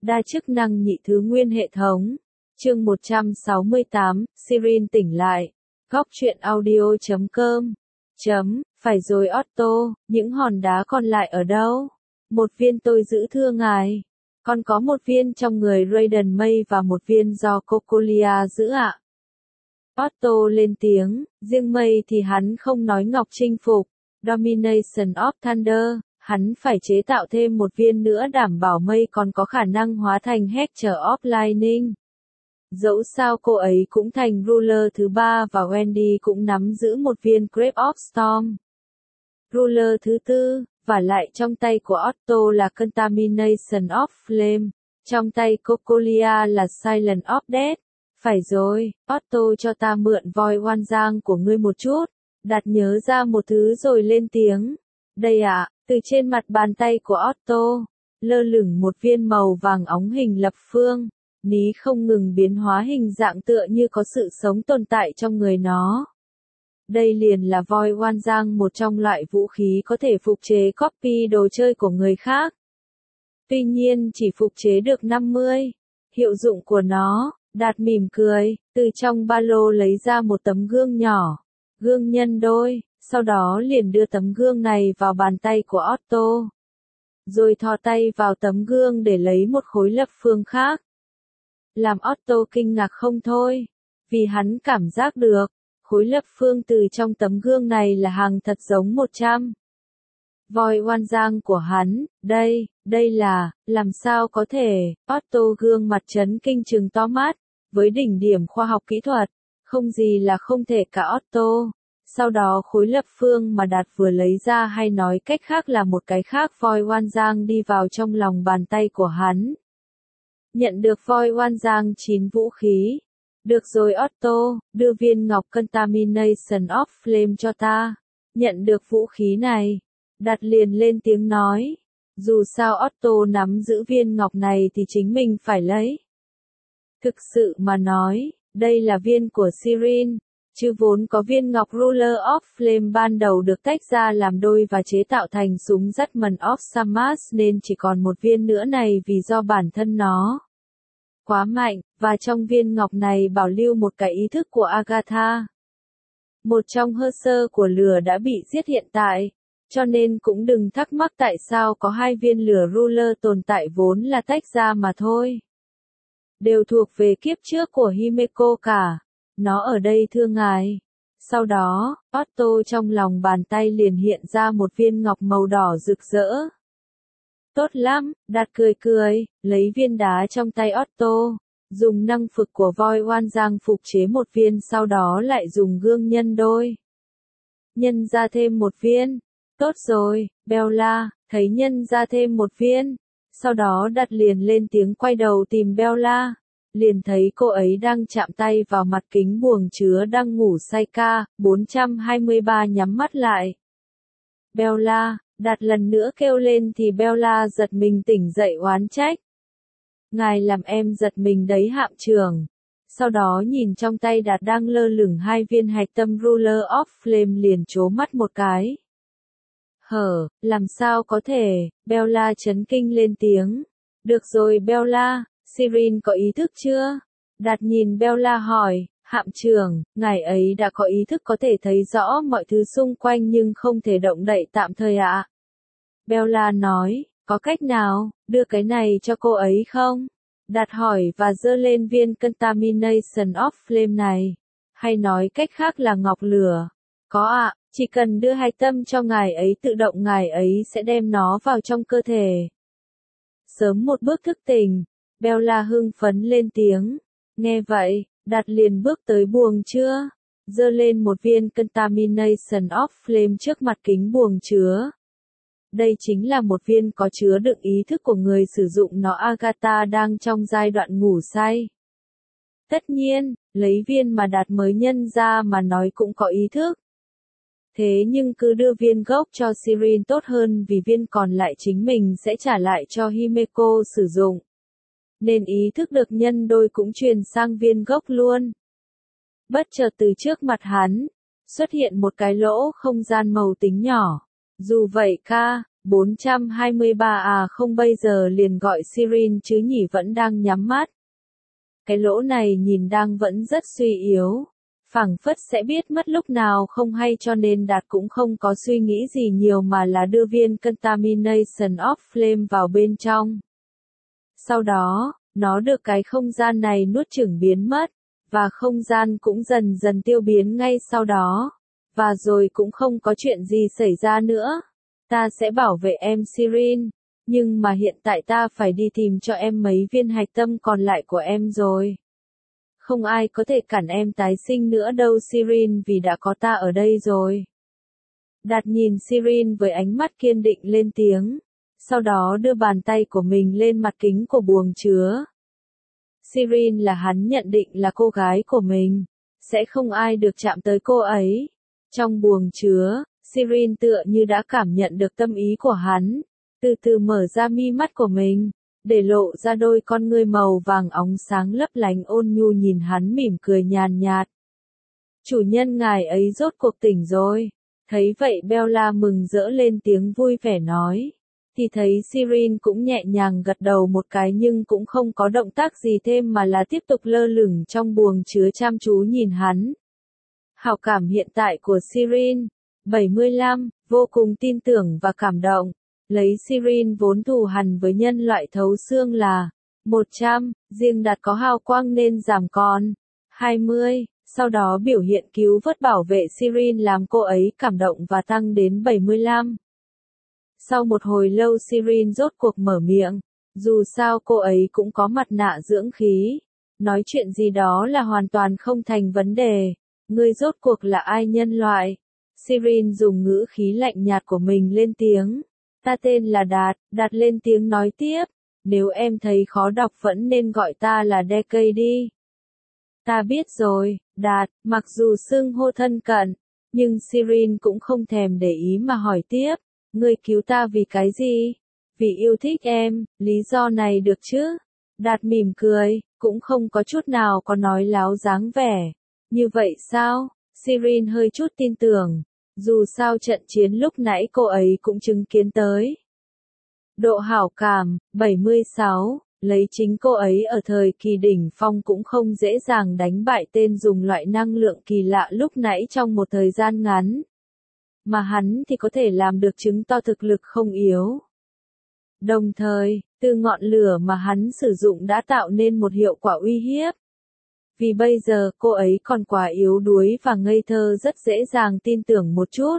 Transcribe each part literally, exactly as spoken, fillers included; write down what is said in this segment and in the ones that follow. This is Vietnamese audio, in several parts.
Đa chức năng nhị thứ nguyên hệ thống. Chương một trăm sáu mươi tám, Sirin tỉnh lại. Góc truyện audio chấm com. Chấm, phải rồi Otto, những hòn đá còn lại ở đâu? Một viên tôi giữ thưa ngài. Còn có một viên trong người Raiden May và một viên do Cocolia giữ ạ. Otto lên tiếng, riêng May thì hắn không nói ngọc chinh phục. Domination of Thunder, hắn phải chế tạo thêm một viên nữa đảm bảo May còn có khả năng hóa thành Hector of Lightning. Dẫu sao cô ấy cũng thành ruler thứ ba và Wendy cũng nắm giữ một viên Grape of Storm. Ruler thứ tư, và lại trong tay của Otto là Contamination of Flame, trong tay Cocolia là Silence of Death. Phải rồi, Otto cho ta mượn voi oan giang của ngươi một chút. Đạt nhớ ra một thứ rồi lên tiếng. Đây ạ, từ trên mặt bàn tay của Otto, lơ lửng một viên màu vàng óng hình lập phương. Ní không ngừng biến hóa hình dạng tựa như có sự sống tồn tại trong người nó. Đây liền là voi oan giang, một trong loại vũ khí có thể phục chế copy đồ chơi của người khác. Tuy nhiên chỉ phục chế được năm mươi. Hiệu dụng của nó, Đạt mỉm cười, từ trong ba lô lấy ra một tấm gương nhỏ, gương nhân đôi, sau đó liền đưa tấm gương này vào bàn tay của Otto. Rồi thò tay vào tấm gương để lấy một khối lập phương khác. Làm Otto kinh ngạc không thôi, vì hắn cảm giác được, khối lập phương từ trong tấm gương này là hàng thật giống một trăm. Voi oan giang của hắn, đây, đây là, làm sao có thể, Otto gương mặt chấn kinh trừng to mắt, với đỉnh điểm khoa học kỹ thuật, không gì là không thể cả Otto. Sau đó khối lập phương mà Đạt vừa lấy ra, hay nói cách khác là một cái khác voi oan giang, đi vào trong lòng bàn tay của hắn. Nhận được voi oan giang chín vũ khí. Được rồi Otto, đưa viên ngọc Contamination of Flame cho ta. Nhận được vũ khí này, Đạt liền lên tiếng nói. Dù sao Otto nắm giữ viên ngọc này thì chính mình phải lấy. Thực sự mà nói, đây là viên của Sirin, chứ vốn có viên ngọc Ruler of Flame ban đầu được tách ra làm đôi và chế tạo thành súng Judgment of Sammath, nên chỉ còn một viên nữa này vì do bản thân nó quá mạnh, và trong viên ngọc này bảo lưu một cái ý thức của Agatha. Một trong hơ sơ của lửa đã bị giết hiện tại, cho nên cũng đừng thắc mắc tại sao có hai viên lửa Ruler tồn tại, vốn là tách ra mà thôi. Đều thuộc về kiếp trước của Himeko cả. Nó ở đây thưa ngài. Sau đó, Otto trong lòng bàn tay liền hiện ra một viên ngọc màu đỏ rực rỡ. Tốt lắm, Đạt cười cười, lấy viên đá trong tay Otto, dùng năng lực của voi oan giang phục chế một viên, sau đó lại dùng gương nhân đôi. Nhân ra thêm một viên. Tốt rồi, Bella, thấy nhân ra thêm một viên. Sau đó Đạt liền lên tiếng quay đầu tìm Bella. Liền thấy cô ấy đang chạm tay vào mặt kính buồng chứa đang ngủ say ca, bốn trăm hai mươi ba nhắm mắt lại. Bella, Đạt lần nữa kêu lên thì Bella giật mình tỉnh dậy oán trách. Ngài làm em giật mình đấy hạm trưởng. Sau đó nhìn trong tay Đạt đang lơ lửng hai viên hạch tâm Ruler of Flame liền trố mắt một cái. Hở, làm sao có thể, Bella chấn kinh lên tiếng. Được rồi Bella, Sirin có ý thức chưa? Đạt nhìn Bella hỏi, hạm trưởng, ngài ấy đã có ý thức, có thể thấy rõ mọi thứ xung quanh nhưng không thể động đậy tạm thời ạ. À? Bella nói, có cách nào, đưa cái này cho cô ấy không? Đạt hỏi và giơ lên viên Contamination of Flame này. Hay nói cách khác là ngọc lửa. Có ạ, à, chỉ cần đưa hai tâm cho ngài ấy, tự động ngài ấy sẽ đem nó vào trong cơ thể. Sớm một bước thức tỉnh. Bella hưng phấn lên tiếng. Nghe vậy, Đạt liền bước tới buồng chứa, giơ lên một viên Contamination of Flame trước mặt kính buồng chứa. Đây chính là một viên có chứa đựng ý thức của người sử dụng nó. Agatha đang trong giai đoạn ngủ say. Tất nhiên, lấy viên mà Đạt mới nhân ra mà nói cũng có ý thức. Thế nhưng cứ đưa viên gốc cho Sirin tốt hơn, vì viên còn lại chính mình sẽ trả lại cho Himeko sử dụng. Nên ý thức được nhân đôi cũng truyền sang viên gốc luôn. Bất chợt từ trước mặt hắn, xuất hiện một cái lỗ không gian màu tím nhỏ. Dù vậy ca, bốn trăm hai mươi ba à không bây giờ liền gọi Sirin chứ nhỉ vẫn đang nhắm mắt. Cái lỗ này nhìn đang vẫn rất suy yếu. Phảng phất sẽ biết mất lúc nào không hay cho nên Đạt cũng không có suy nghĩ gì nhiều mà là đưa viên Contamination of Flame vào bên trong. Sau đó, nó được cái không gian này nuốt chửng biến mất, và không gian cũng dần dần tiêu biến ngay sau đó. Và rồi cũng không có chuyện gì xảy ra nữa. Ta sẽ bảo vệ em Sirin, nhưng mà hiện tại ta phải đi tìm cho em mấy viên hạch tâm còn lại của em rồi. Không ai có thể cản em tái sinh nữa đâu Sirin vì đã có ta ở đây rồi. Đạt nhìn Sirin với ánh mắt kiên định lên tiếng, sau đó đưa bàn tay của mình lên mặt kính của buồng chứa. Sirin là hắn nhận định là cô gái của mình, sẽ không ai được chạm tới cô ấy. Trong buồng chứa, Sirin tựa như đã cảm nhận được tâm ý của hắn, từ từ mở ra mi mắt của mình, để lộ ra đôi con ngươi màu vàng óng sáng lấp lánh ôn nhu nhìn hắn mỉm cười nhàn nhạt. Chủ nhân ngài ấy rốt cuộc tỉnh rồi. Thấy vậy Bella mừng rỡ lên tiếng vui vẻ nói. Thì thấy Sirin cũng nhẹ nhàng gật đầu một cái nhưng cũng không có động tác gì thêm mà là tiếp tục lơ lửng trong buồng chứa chăm chú nhìn hắn. Hảo cảm hiện tại của Sirin, bảy mươi lăm, vô cùng tin tưởng và cảm động. Lấy Sirin vốn thù hằn với nhân loại thấu xương là một trăm, riêng Đạt có hào quang nên giảm còn hai mươi, sau đó biểu hiện cứu vớt bảo vệ Sirin làm cô ấy cảm động và tăng đến bảy mươi lăm. Sau một hồi lâu Sirin rốt cuộc mở miệng, dù sao cô ấy cũng có mặt nạ dưỡng khí, nói chuyện gì đó là hoàn toàn không thành vấn đề. Ngươi rốt cuộc là ai nhân loại? Sirin dùng ngữ khí lạnh nhạt của mình lên tiếng. Ta tên là Đạt, Đạt lên tiếng nói tiếp. Nếu em thấy khó đọc vẫn nên gọi ta là Decay đi. Ta biết rồi, Đạt, mặc dù xưng hô thân cận, nhưng Sirin cũng không thèm để ý mà hỏi tiếp. Ngươi cứu ta vì cái gì? Vì yêu thích em, lý do này được chứ? Đạt mỉm cười, cũng không có chút nào có nói láo dáng vẻ. Như vậy sao? Sirin hơi chút tin tưởng. Dù sao trận chiến lúc nãy cô ấy cũng chứng kiến tới. Độ hảo cảm, bảy mươi sáu, lấy chính cô ấy ở thời kỳ đỉnh phong cũng không dễ dàng đánh bại tên dùng loại năng lượng kỳ lạ lúc nãy trong một thời gian ngắn. Mà hắn thì có thể làm được chứng tỏ thực lực không yếu. Đồng thời, từ ngọn lửa mà hắn sử dụng đã tạo nên một hiệu quả uy hiếp. Vì bây giờ cô ấy còn quá yếu đuối và ngây thơ rất dễ dàng tin tưởng một chút.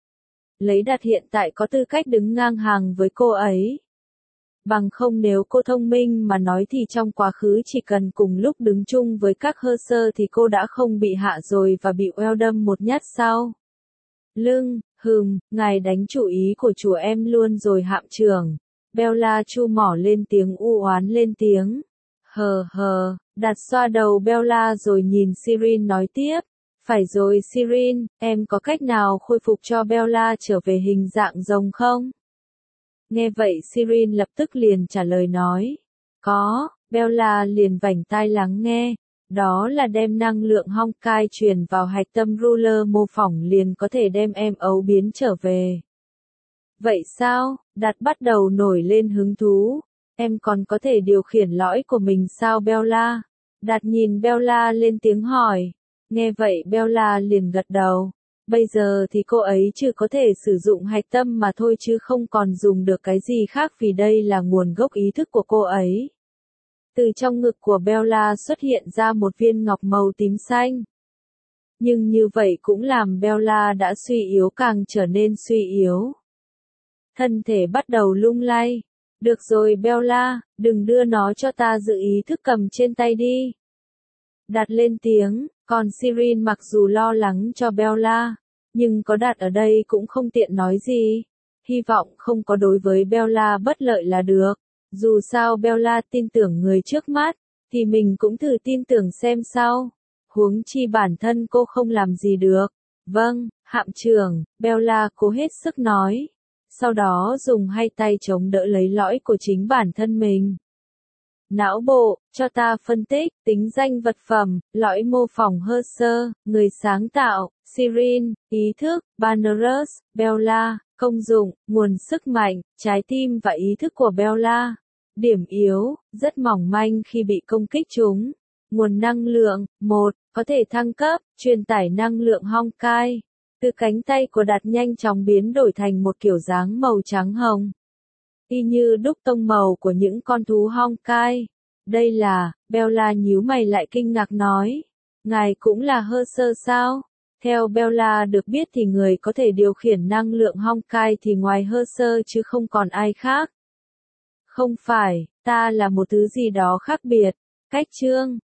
Lấy Đạt hiện tại có tư cách đứng ngang hàng với cô ấy. Bằng không nếu cô thông minh mà nói thì trong quá khứ chỉ cần cùng lúc đứng chung với các hơ sơ thì cô đã không bị hạ rồi và bị oeo đâm một nhát sau lưng. Hừm, ngài đánh chủ ý của chủ em luôn rồi hạm trưởng. Bella chu mỏ lên tiếng u oán lên tiếng. Hờ hờ, Đạt xoa đầu Bella rồi nhìn Sirin nói tiếp. Phải rồi Sirin, em có cách nào khôi phục cho Bella trở về hình dạng rồng không? Nghe vậy Sirin lập tức liền trả lời nói. Có, Bella liền vảnh tai lắng nghe. Đó là đem năng lượng Honkai truyền vào hạch tâm ruler mô phỏng liền có thể đem em ấu biến trở về. Vậy sao? Đạt bắt đầu nổi lên hứng thú. Em còn có thể điều khiển lõi của mình sao Bella? Đạt nhìn Bella lên tiếng hỏi. Nghe vậy Bella liền gật đầu. Bây giờ thì cô ấy chưa có thể sử dụng hạch tâm mà thôi chứ không còn dùng được cái gì khác vì đây là nguồn gốc ý thức của cô ấy. Từ trong ngực của Bella xuất hiện ra một viên ngọc màu tím xanh. Nhưng như vậy cũng làm Bella đã suy yếu càng trở nên suy yếu. Thân thể bắt đầu lung lay. Được rồi Bella, đừng đưa nó cho ta giữ ý thức cầm trên tay đi. Đạt lên tiếng, còn Sirin mặc dù lo lắng cho Bella, nhưng có Đạt ở đây cũng không tiện nói gì. Hy vọng không có đối với Bella bất lợi là được. Dù sao Bella tin tưởng người trước mắt, thì mình cũng thử tin tưởng xem sao. Huống chi bản thân cô không làm gì được. Vâng, hạm trưởng, Bella cố hết sức nói. Sau đó dùng hai tay chống đỡ lấy lõi của chính bản thân mình. Não bộ, cho ta phân tích, tính danh vật phẩm, lõi mô phỏng hơ sơ, người sáng tạo, Sirin, ý thức, Bannerus, Bella, công dụng, nguồn sức mạnh, trái tim và ý thức của Bella. Điểm yếu, rất mỏng manh khi bị công kích chúng. Nguồn năng lượng, một, có thể thăng cấp, truyền tải năng lượng Honkai. Từ cánh tay của Đạt nhanh chóng biến đổi thành một kiểu dáng màu trắng hồng. Y như đúc tông màu của những con thú Honkai. Đây là, Bella nhíu mày lại kinh ngạc nói. Ngài cũng là hơ sơ sao? Theo Bella được biết thì người có thể điều khiển năng lượng Honkai thì ngoài hơ sơ chứ không còn ai khác. Không phải, ta là một thứ gì đó khác biệt. Cách chương